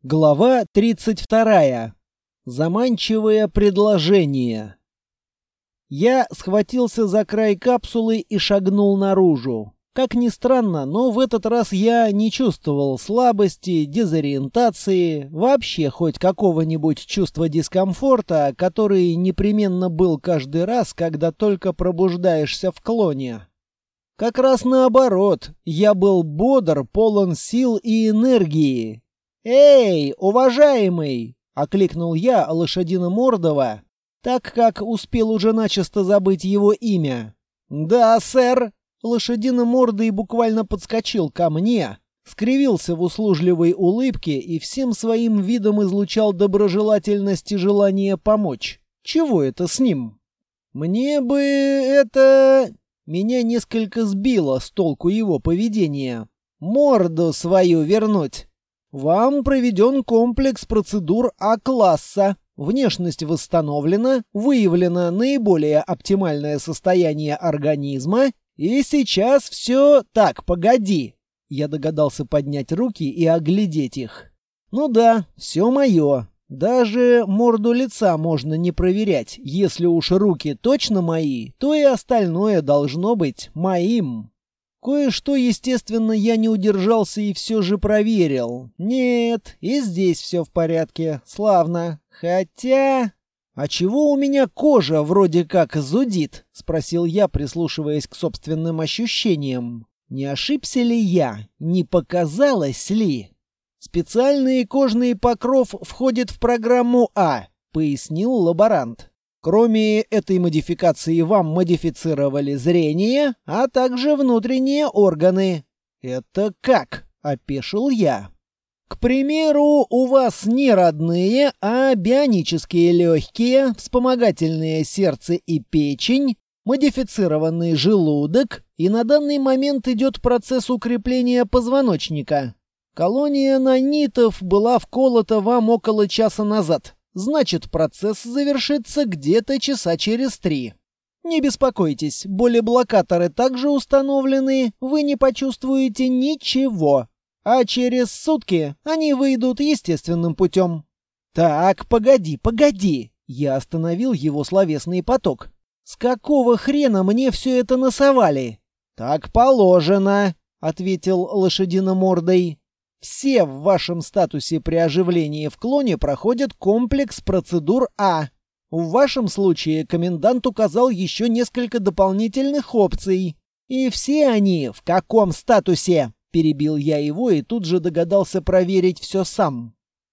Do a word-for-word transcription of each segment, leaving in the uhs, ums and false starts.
Глава тридцать вторая. Заманчивое предложение. Я схватился за край капсулы и шагнул наружу. Как ни странно, но в этот раз я не чувствовал слабости, дезориентации, вообще хоть какого-нибудь чувства дискомфорта, который непременно был каждый раз, когда только пробуждаешься в клоне. Как раз наоборот, я был бодр, полон сил и энергии. «Эй, уважаемый!» — окликнул я лошадиномордого, так как успел уже начисто забыть его имя. «Да, сэр!» Лошадиномордый буквально подскочил ко мне, скривился в услужливой улыбке и всем своим видом излучал доброжелательность и желание помочь. Чего это с ним? «Мне бы это...» Меня несколько сбило с толку его поведение. «Морду свою вернуть!» Вам проведен комплекс процедур А-класса. Внешность восстановлена, выявлено наиболее оптимальное состояние организма, и сейчас все... Так, погоди. Я догадался поднять руки и оглядеть их. Ну да, все мое. Даже морду лица можно не проверять. Если уж руки точно мои, то и остальное должно быть моим. Кое-что, естественно, я не удержался и все же проверил. Нет, и здесь все в порядке. Славно. Хотя... «А чего у меня кожа вроде как зудит?» — спросил я, прислушиваясь к собственным ощущениям. «Не ошибся ли я? Не показалось ли?» «Специальный кожный покров входит в программу А», — пояснил лаборант. Кроме этой модификации вам модифицировали зрение, а также внутренние органы. Это как? Опешил я. К примеру, у вас не родные, а бионические легкие, вспомогательное сердце и печень, модифицированный желудок, и на данный момент идет процесс укрепления позвоночника. Колония нанитов была вколота вам около часа назад. Значит, процесс завершится где-то часа через три. Не беспокойтесь, болеблокаторы также установлены, вы не почувствуете ничего. А через сутки они выйдут естественным путем. Так, погоди, погоди. Я остановил его словесный поток. С какого хрена мне все это насовали? Так положено, ответил лошадиномордый. Все в вашем статусе при оживлении в клоне проходят комплекс процедур А. В вашем случае комендант указал еще несколько дополнительных опций. И все они в каком статусе? Перебил я его и тут же догадался проверить все сам.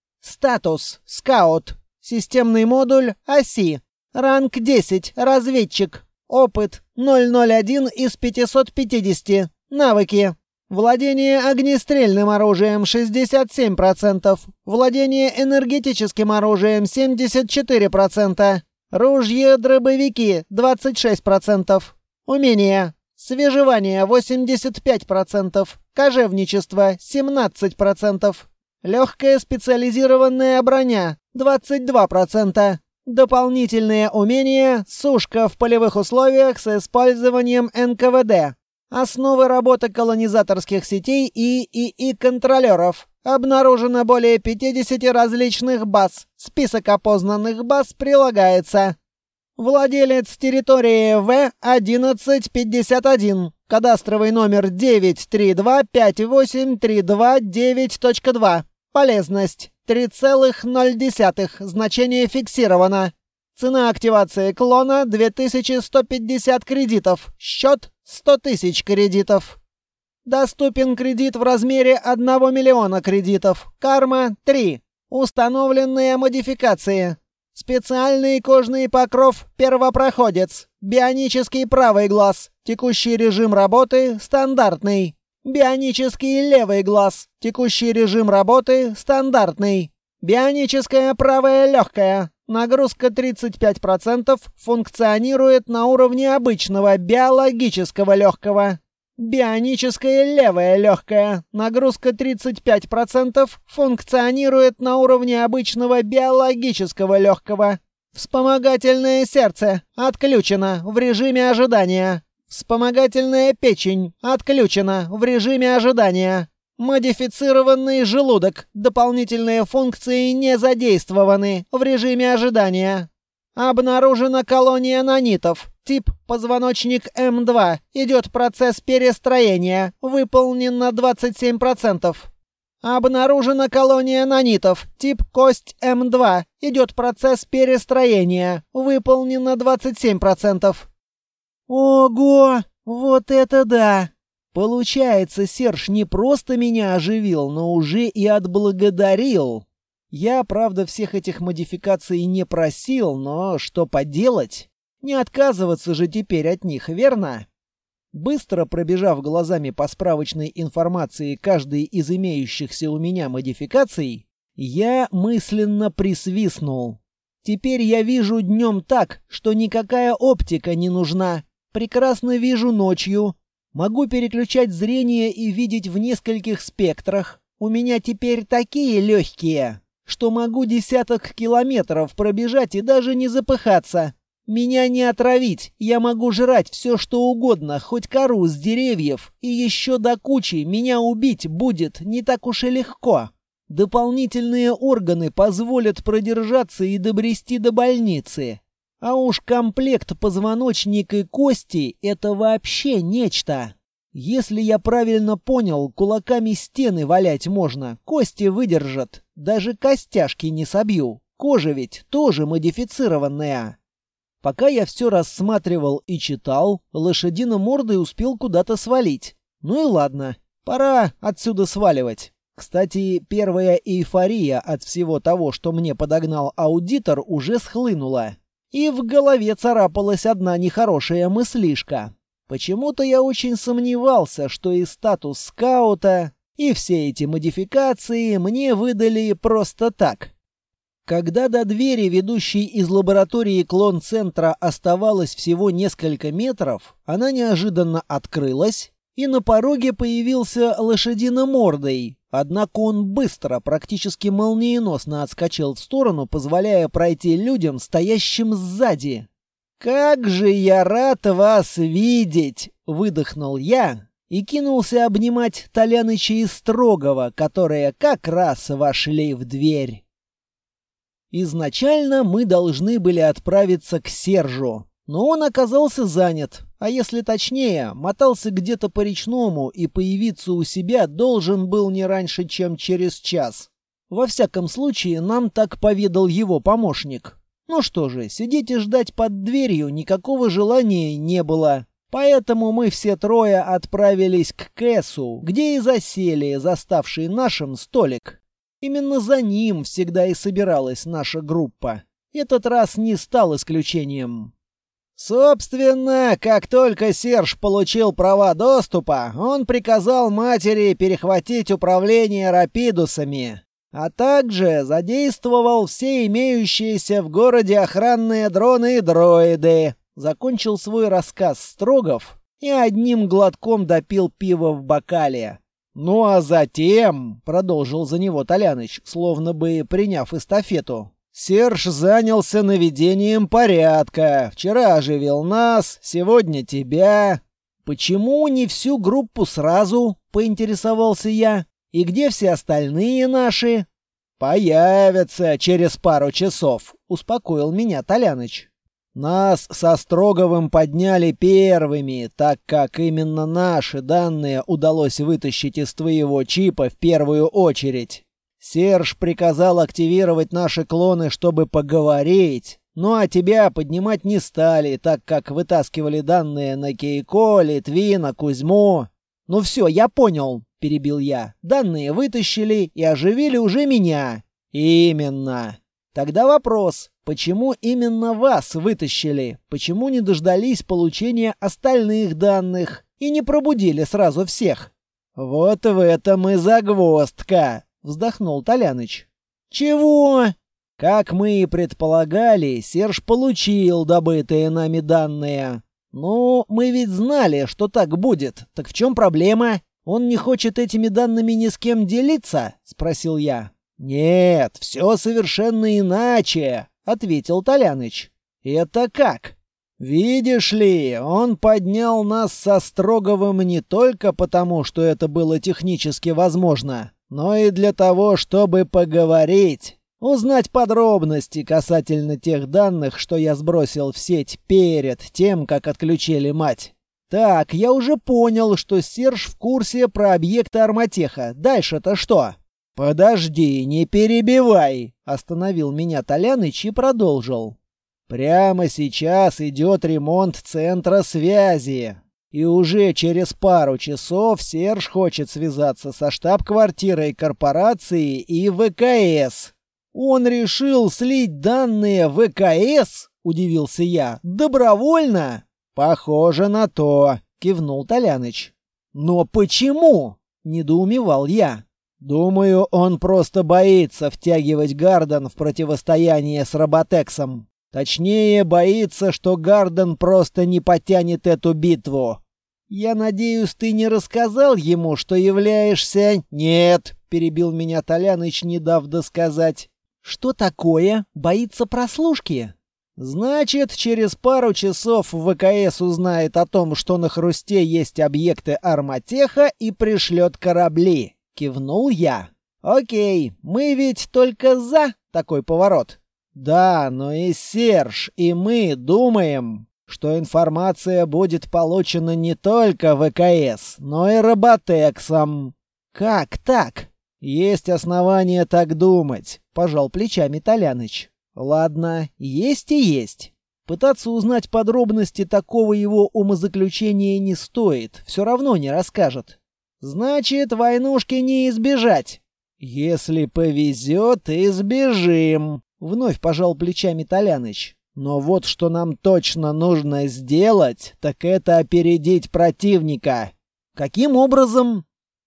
Статус «Скаут». Системный модуль «Оси». Ранг десять. Разведчик. Опыт ноль ноль один из пятисот пятидесяти. Навыки. Владение огнестрельным оружием шестьдесят семь процентов. Владение энергетическим оружием семьдесят четыре процента. Ружье-дробовики двадцать шесть процентов. Умения. Свежевание восемьдесят пять процентов. Кожевничество семнадцать процентов. Легкая специализированная броня двадцать два процента. Дополнительные умения. Сушка в полевых условиях с использованием эн ка вэ дэ. Основы работы колонизаторских сетей и ИИ-контролеров. Обнаружено более пятидесяти различных баз. Список опознанных баз прилагается. Владелец территории вэ одиннадцать пятьдесят один. Кадастровый номер девять три два пять восемь три два девять точка два. Полезность три целых ноль десятых. Значение фиксировано. Цена активации клона две тысячи сто пятьдесят кредитов. Счет сто тысяч кредитов. Доступен кредит в размере одного миллиона кредитов. Карма три. Установленные модификации. Специальный кожный покров первопроходец. Бионический правый глаз. Текущий режим работы стандартный. Бионический левый глаз. Текущий режим работы стандартный. Бионическая правая легкая. Нагрузка тридцать пять процентов, функционирует на уровне обычного биологического легкого. Бионическое левое легкое. Нагрузка тридцать пять процентов, функционирует на уровне обычного биологического легкого. Вспомогательное сердце отключено в режиме ожидания. Вспомогательная печень отключена в режиме ожидания. Модифицированный желудок. Дополнительные функции не задействованы. В режиме ожидания. Обнаружена колония нанитов. Тип позвоночник эм два. Идет процесс перестроения. Выполнен на двадцать семь процентов. Обнаружена колония нанитов. Тип кость эм два. Идет процесс перестроения. Выполнен на двадцать семь процентов. Ого! Вот это да! Получается, Серж не просто меня оживил, но уже и отблагодарил. Я, правда, всех этих модификаций не просил, но что поделать? Не отказываться же теперь от них, верно? Быстро пробежав глазами по справочной информации каждой из имеющихся у меня модификаций, я мысленно присвистнул. Теперь я вижу днем так, что никакая оптика не нужна. Прекрасно вижу ночью. Могу переключать зрение и видеть в нескольких спектрах. У меня теперь такие легкие, что могу десяток километров пробежать и даже не запыхаться. Меня не отравить, я могу жрать все, что угодно, хоть кору с деревьев, и еще до кучи меня убить будет не так уж и легко. Дополнительные органы позволят продержаться и добрести до больницы. А уж комплект позвоночник и кости — это вообще нечто. Если я правильно понял, кулаками стены валять можно, кости выдержат. Даже костяшки не собью, кожа ведь тоже модифицированная. Пока я все рассматривал и читал, лошадиномордый успел куда-то свалить. Ну и ладно, пора отсюда сваливать. Кстати, первая эйфория от всего того, что мне подогнал аудитор, уже схлынула. И в голове царапалась одна нехорошая мыслишка. Почему-то я очень сомневался, что и статус скаута, и все эти модификации мне выдали просто так. Когда до двери, ведущей из лаборатории клон-центра, оставалось всего несколько метров, она неожиданно открылась, и на пороге появился лошадиномордый. Однако он быстро, практически молниеносно отскочил в сторону, позволяя пройти людям, стоящим сзади. «Как же я рад вас видеть!» — выдохнул я и кинулся обнимать Толяныча и Строгова, которые как раз вошли в дверь. Изначально мы должны были отправиться к Сержу, но он оказался занят, а если точнее, мотался где-то по речному и появиться у себя должен был не раньше, чем через час. Во всяком случае, нам так поведал его помощник. Ну что же, сидеть и ждать под дверью никакого желания не было, поэтому мы все трое отправились к Кэсу, где и засели заставший нашим столик. Именно за ним всегда и собиралась наша группа. Этот раз не стал исключением. Собственно, как только Серж получил права доступа, он приказал матери перехватить управление рапидусами, а также задействовал все имеющиеся в городе охранные дроны и дроиды. Закончил свой рассказ Строгов и одним глотком допил пиво в бокале. «Ну а затем», — продолжил за него Толяныч, словно бы приняв эстафету, «Серж занялся наведением порядка. Вчера оживил нас, сегодня тебя». «Почему не всю группу сразу?» — поинтересовался я. «И где все остальные наши?» «Появятся через пару часов», — успокоил меня Толяныч. «Нас со Строговым подняли первыми, так как именно наши данные удалось вытащить из твоего чипа в первую очередь. Серж приказал активировать наши клоны, чтобы поговорить. Ну а тебя поднимать не стали, так как вытаскивали данные на Кейко, Литвина, Кузьму». «Ну все, я понял», — перебил я. «Данные вытащили и оживили уже меня». «Именно. Тогда вопрос. Почему именно вас вытащили? Почему не дождались получения остальных данных и не пробудили сразу всех?» «Вот в этом и загвоздка», — вздохнул Толяныч. «Чего?» «Как мы и предполагали, Серж получил добытые нами данные. Ну, мы ведь знали, что так будет. Так в чем проблема? Он не хочет этими данными ни с кем делиться?» — спросил я. «Нет, все совершенно иначе», — ответил Толяныч. «Это как?» Видишь ли, он поднял нас со Строговым не только потому, что это было технически возможно, но и для того, чтобы поговорить, узнать подробности касательно тех данных, что я сбросил в сеть перед тем, как отключили мать. Так, я уже понял, что Серж в курсе про объекты Арматеха. Дальше-то что? Подожди, не перебивай, остановил меня Толяныч и продолжил. Прямо сейчас идет ремонт центра связи. И уже через пару часов Серж хочет связаться со штаб-квартирой корпорации и ВКС. Он решил слить данные в ВКС? Удивился я. Добровольно? Похоже на то, кивнул Толяныч. Но почему? Недоумевал я. Думаю, он просто боится втягивать Гарден в противостояние с Роботексом. Точнее, боится, что Гарден просто не потянет эту битву. Я надеюсь, ты не рассказал ему, что являешься... Нет, перебил меня Толяныч, не дав досказать. Что такое? Боится прослушки? Значит, через пару часов ВКС узнает о том, что на Хрусте есть объекты Арматеха и пришлет корабли. Кивнул я. Окей, мы ведь только за такой поворот. Да, но и Серж, и мы думаем, что информация будет получена не только ВКС, но и Роботексом. Как так? Есть основания так думать, пожал плечами Толяныч. Ладно, есть и есть. Пытаться узнать подробности такого его умозаключения не стоит, все равно не расскажет. Значит, войнушки не избежать. Если повезет, избежим. Вновь пожал плечами Толяныч. Но вот что нам точно нужно сделать, так это опередить противника. Каким образом?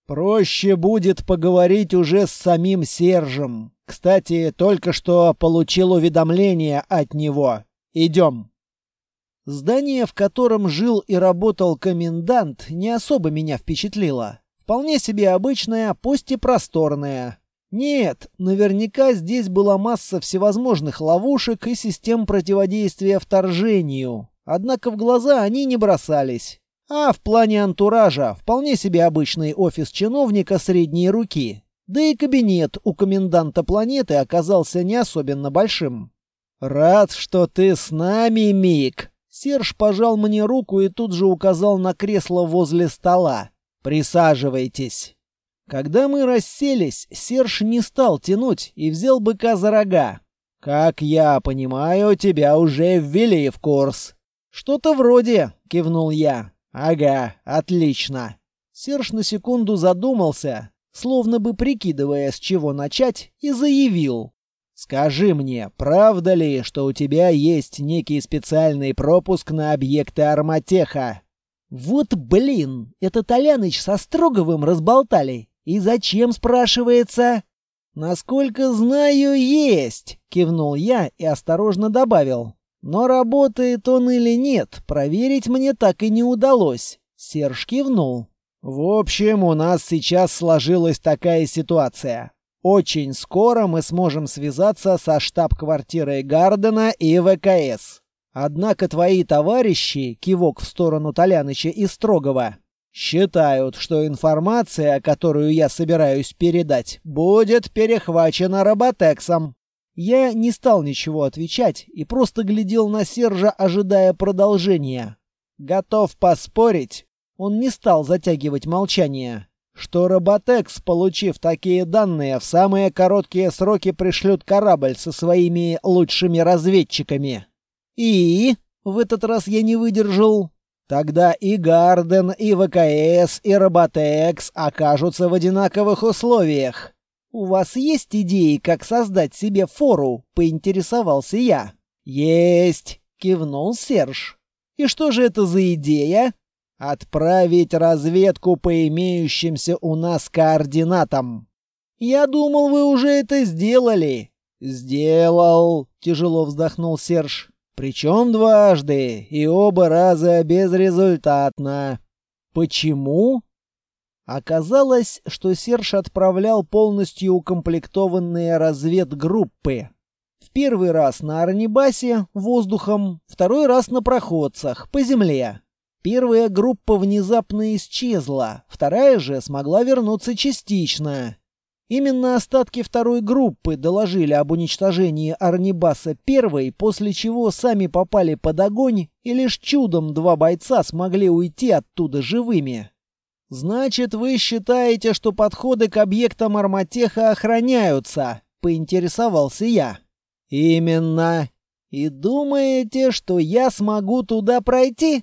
Проще будет поговорить уже с самим Сержем. Кстати, только что получил уведомление от него. Идем. Здание, в котором жил и работал комендант, не особо меня впечатлило. Вполне себе обычное, пусть и просторное. Нет, наверняка здесь была масса всевозможных ловушек и систем противодействия вторжению. Однако в глаза они не бросались. А в плане антуража вполне себе обычный офис чиновника средней руки. Да и кабинет у коменданта планеты оказался не особенно большим. «Рад, что ты с нами, Мик!» Серж пожал мне руку и тут же указал на кресло возле стола. «Присаживайтесь». Когда мы расселись, Серж не стал тянуть и взял быка за рога. «Как я понимаю, тебя уже ввели в курс». «Что-то вроде», — кивнул я. «Ага, отлично». Серж на секунду задумался, словно бы прикидывая, с чего начать, и заявил. «Скажи мне, правда ли, что у тебя есть некий специальный пропуск на объекты Арматеха?» «Вот блин, это Толяныч со Строговым разболтали. И зачем, спрашивается?» «Насколько знаю, есть», — кивнул я и осторожно добавил. «Но работает он или нет, проверить мне так и не удалось». Серж кивнул. «В общем, у нас сейчас сложилась такая ситуация. Очень скоро мы сможем связаться со штаб-квартирой Гардена и ВКС. Однако твои товарищи, кивок в сторону Толяныча и Строгова, считают, что информация, которую я собираюсь передать, будет перехвачена Роботексом». Я не стал ничего отвечать и просто глядел на Сержа, ожидая продолжения. Готов поспорить, он не стал затягивать молчание, что Роботекс, получив такие данные, в самые короткие сроки пришлют корабль со своими лучшими разведчиками. И в этот раз я не выдержал. Тогда и Гарден, и ВКС, и Роботекс окажутся в одинаковых условиях. «У вас есть идеи, как создать себе фору?» — поинтересовался я. «Есть!» — кивнул Серж. «И что же это за идея?» «Отправить разведку по имеющимся у нас координатам». «Я думал, вы уже это сделали». «Сделал», — тяжело вздохнул Серж. «Причем дважды, и оба раза безрезультатно». «Почему?» Оказалось, что Серж отправлял полностью укомплектованные разведгруппы. В первый раз на Арнибасе воздухом, второй раз на проходцах по земле. Первая группа внезапно исчезла, вторая же смогла вернуться частично. Именно остатки второй группы доложили об уничтожении Арнибаса первой, после чего сами попали под огонь, и лишь чудом два бойца смогли уйти оттуда живыми. «Значит, вы считаете, что подходы к объектам Арматеха охраняются?» — поинтересовался я. «Именно. И думаете, что я смогу туда пройти?»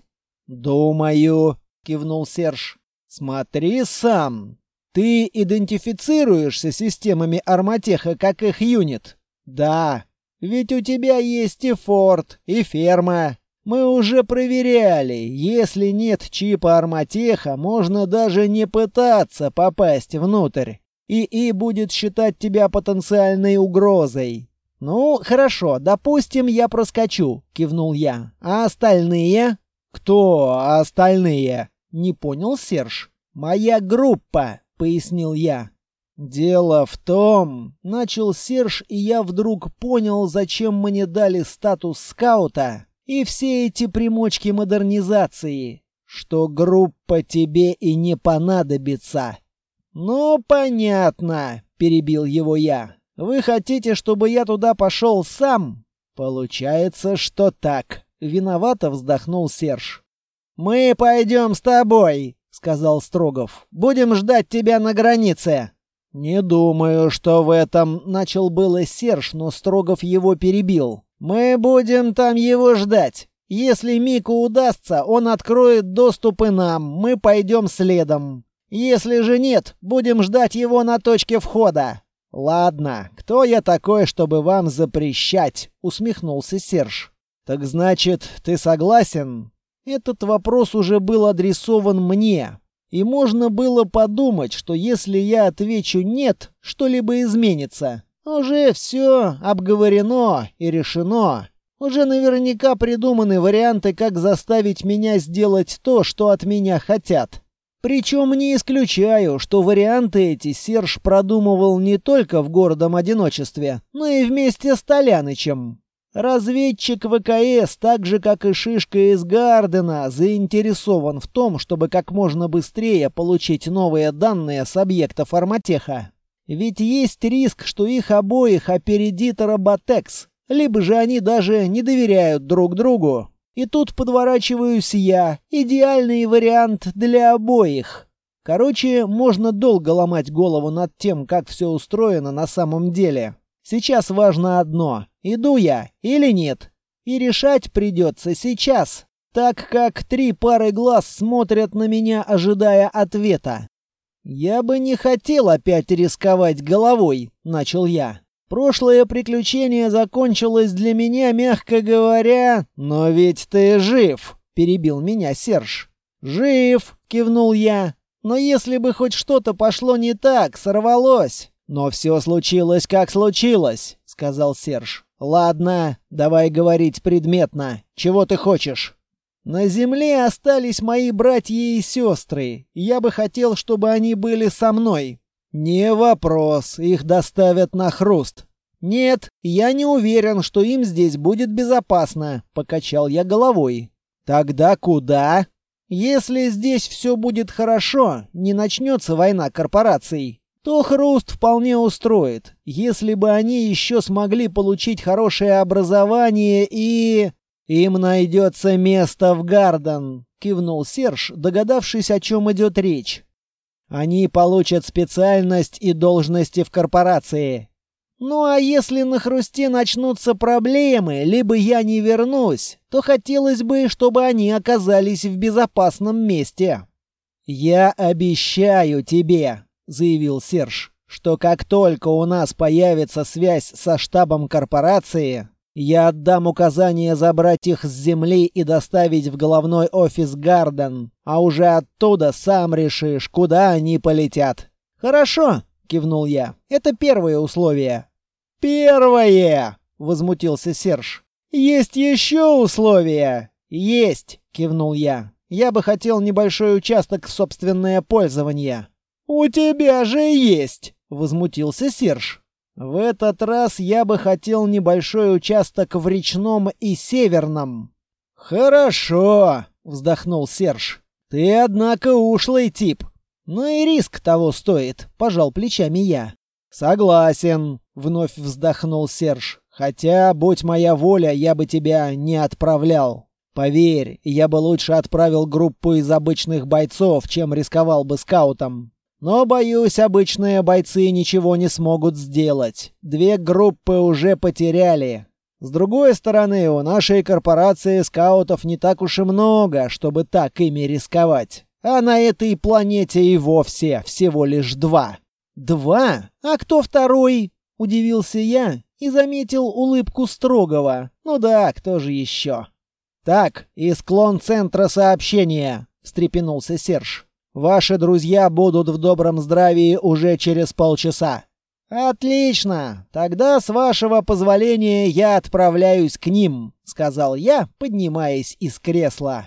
«Думаю», — кивнул Серж. «Смотри сам. Ты идентифицируешься системами Арматеха как их юнит?» «Да. Ведь у тебя есть и форт, и ферма. Мы уже проверяли. Если нет чипа Арматеха, можно даже не пытаться попасть внутрь. ИИ будет считать тебя потенциальной угрозой». «Ну, хорошо, допустим, я проскочу», — кивнул я. «А остальные?» «Кто остальные?» — не понял Серж. «Моя группа», — пояснил я. «Дело в том...» — начал Серж, и я вдруг понял, зачем мне дали статус скаута и все эти примочки модернизации, что группа тебе и не понадобится. «Ну, понятно», — перебил его я. «Вы хотите, чтобы я туда пошел сам?» «Получается, что так», — виновато вздохнул Серж. «Мы пойдем с тобой», — сказал Строгов. «Будем ждать тебя на границе». «Не думаю, что в этом...» — начал было Серж, но Строгов его перебил. «Мы будем там его ждать. Если Мику удастся, он откроет доступ и нам. Мы пойдем следом. Если же нет, будем ждать его на точке входа». «Ладно, кто я такой, чтобы вам запрещать?» — усмехнулся Серж. «Так значит, ты согласен?» Этот вопрос уже был адресован мне. И можно было подумать, что если я отвечу «нет», что-либо изменится. Уже все обговорено и решено. Уже наверняка придуманы варианты, как заставить меня сделать то, что от меня хотят. Причем не исключаю, что варианты эти Серж продумывал не только в гордом одиночестве, но и вместе с Толянычем. Разведчик ВКС, так же как и Шишка из Гардена, заинтересован в том, чтобы как можно быстрее получить новые данные с объектов Арматеха. Ведь есть риск, что их обоих опередит Роботекс, либо же они даже не доверяют друг другу. И тут подворачиваюсь я. Идеальный вариант для обоих. Короче, можно долго ломать голову над тем, как все устроено на самом деле. Сейчас важно одно: иду я или нет. И решать придется сейчас, так как три пары глаз смотрят на меня, ожидая ответа. «Я бы не хотел опять рисковать головой», — начал я. «Прошлое приключение закончилось для меня, мягко говоря...» «Но ведь ты жив», — перебил меня Серж. «Жив», — кивнул я. «Но если бы хоть что-то пошло не так, сорвалось...» «Но все случилось, как случилось», — сказал Серж. «Ладно, давай говорить предметно. Чего ты хочешь?» «На земле остались мои братья и сестры. Я бы хотел, чтобы они были со мной». «Не вопрос, их доставят на Хруст». «Нет, я не уверен, что им здесь будет безопасно», — покачал я головой. «Тогда куда?» «Если здесь все будет хорошо, не начнется война корпораций, то Хруст вполне устроит. Если бы они еще смогли получить хорошее образование и... им найдется место в Гарден», — кивнул Серж, догадавшись, о чем идет речь. «Они получат специальность и должности в корпорации». «Ну а если на Хрусте начнутся проблемы, либо я не вернусь, то хотелось бы, чтобы они оказались в безопасном месте». «Я обещаю тебе», — заявил Серж, «что как только у нас появится связь со штабом корпорации, я отдам указание забрать их с земли и доставить в головной офис Гарден, а уже оттуда сам решишь, куда они полетят». «Хорошо», — кивнул я. «Это первое условие». «Первое!» — возмутился Серж. «Есть еще условия?» «Есть!» — кивнул я. «Я бы хотел небольшой участок в собственное пользование». «У тебя же есть!» — возмутился Серж. В этот раз я бы хотел небольшой участок в Речном и Северном. Хорошо, вздохнул Серж. Ты, однако, ушлый тип. Но и риск того стоит, пожал плечами я. Согласен, вновь вздохнул Серж. Хотя, будь моя воля, я бы тебя не отправлял. Поверь, я бы лучше отправил группу из обычных бойцов, чем рисковал бы скаутом. Но, боюсь, обычные бойцы ничего не смогут сделать. Две группы уже потеряли. С другой стороны, у нашей корпорации скаутов не так уж и много, чтобы так ими рисковать. А на этой планете и вовсе всего лишь два. Два? А кто второй? Удивился я и заметил улыбку Строгова. Ну да, кто же еще? Так, из клон-центра сообщения, встрепенулся Серж. Ваши друзья будут в добром здравии уже через полчаса. Отлично. Тогда, с вашего позволения, я отправляюсь к ним, сказал я, поднимаясь из кресла.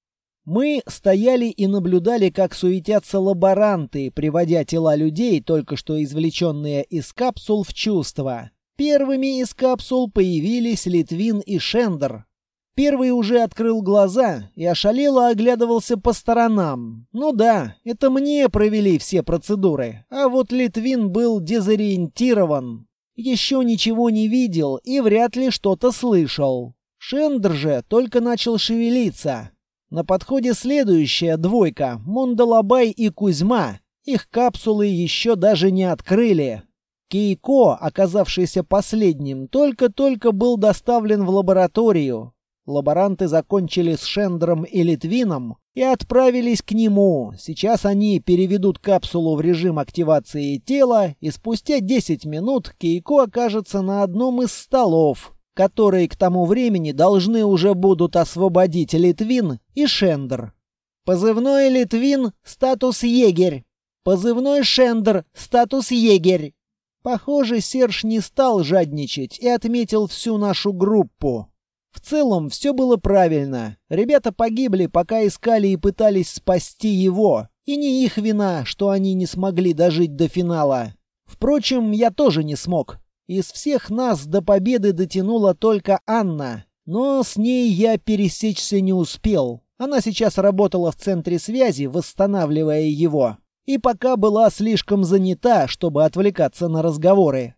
Мы стояли и наблюдали, как суетятся лаборанты, приводя тела людей, только что извлеченные из капсул, в чувство. Первыми из капсул появились Литвин и Шендер. Первый уже открыл глаза и ошалело оглядывался по сторонам. Ну да, это мне провели все процедуры, а вот Литвин был дезориентирован. Еще ничего не видел и вряд ли что-то слышал. Шендер же только начал шевелиться. На подходе следующая двойка — Мондалабай и Кузьма. Их капсулы еще даже не открыли. Кейко, оказавшийся последним, только-только был доставлен в лабораторию. Лаборанты закончили с Шендером и Литвином и отправились к нему. Сейчас они переведут капсулу в режим активации тела, и спустя десять минут Кейко окажется на одном из столов, которые к тому времени должны уже будут освободить Литвин и Шендер. Позывной Литвин — статус егерь. Позывной Шендер — статус егерь. Похоже, Серж не стал жадничать и отметил всю нашу группу. В целом, все было правильно. Ребята погибли, пока искали и пытались спасти его. И не их вина, что они не смогли дожить до финала. Впрочем, я тоже не смог. Из всех нас до победы дотянула только Анна. Но с ней я пересечься не успел. Она сейчас работала в центре связи, восстанавливая его. И пока была слишком занята, чтобы отвлекаться на разговоры.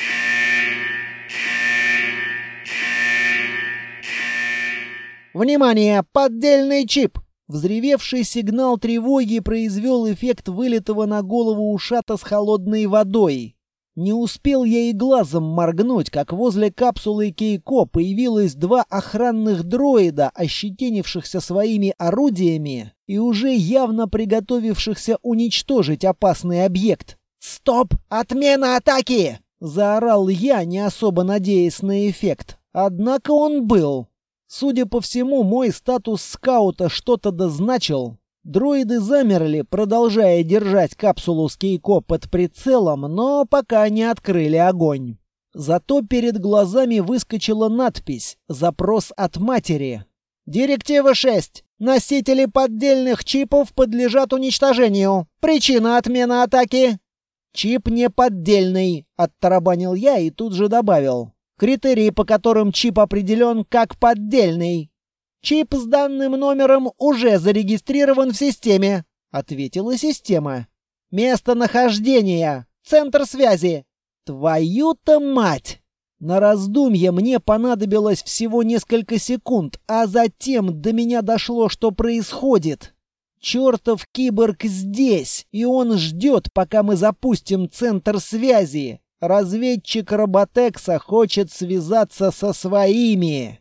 «Внимание! Поддельный чип!» Взревевший сигнал тревоги произвел эффект вылитого на голову ушата с холодной водой. Не успел я и глазом моргнуть, как возле капсулы Кейко появилось два охранных дроида, ощетинившихся своими орудиями и уже явно приготовившихся уничтожить опасный объект. «Стоп! Отмена атаки!» — заорал я, не особо надеясь на эффект. Однако он был. Судя по всему, мой статус скаута что-то дозначил. Дроиды замерли, продолжая держать капсулу с Кейко под прицелом, но пока не открыли огонь. Зато перед глазами выскочила надпись «Запрос от матери». «Директива шесть. Носители поддельных чипов подлежат уничтожению. Причина отмены атаки». «Чип не поддельный», — оттарабанил я и тут же добавил. «Критерии, по которым чип определен как поддельный». «Чип с данным номером уже зарегистрирован в системе», — ответила система. «Местонахождение. Центр связи». «Твою-то мать!» На раздумье мне понадобилось всего несколько секунд, а затем до меня дошло, что происходит. Чертов киборг здесь, и он ждет, пока мы запустим центр связи. Разведчик Роботекса хочет связаться со своими.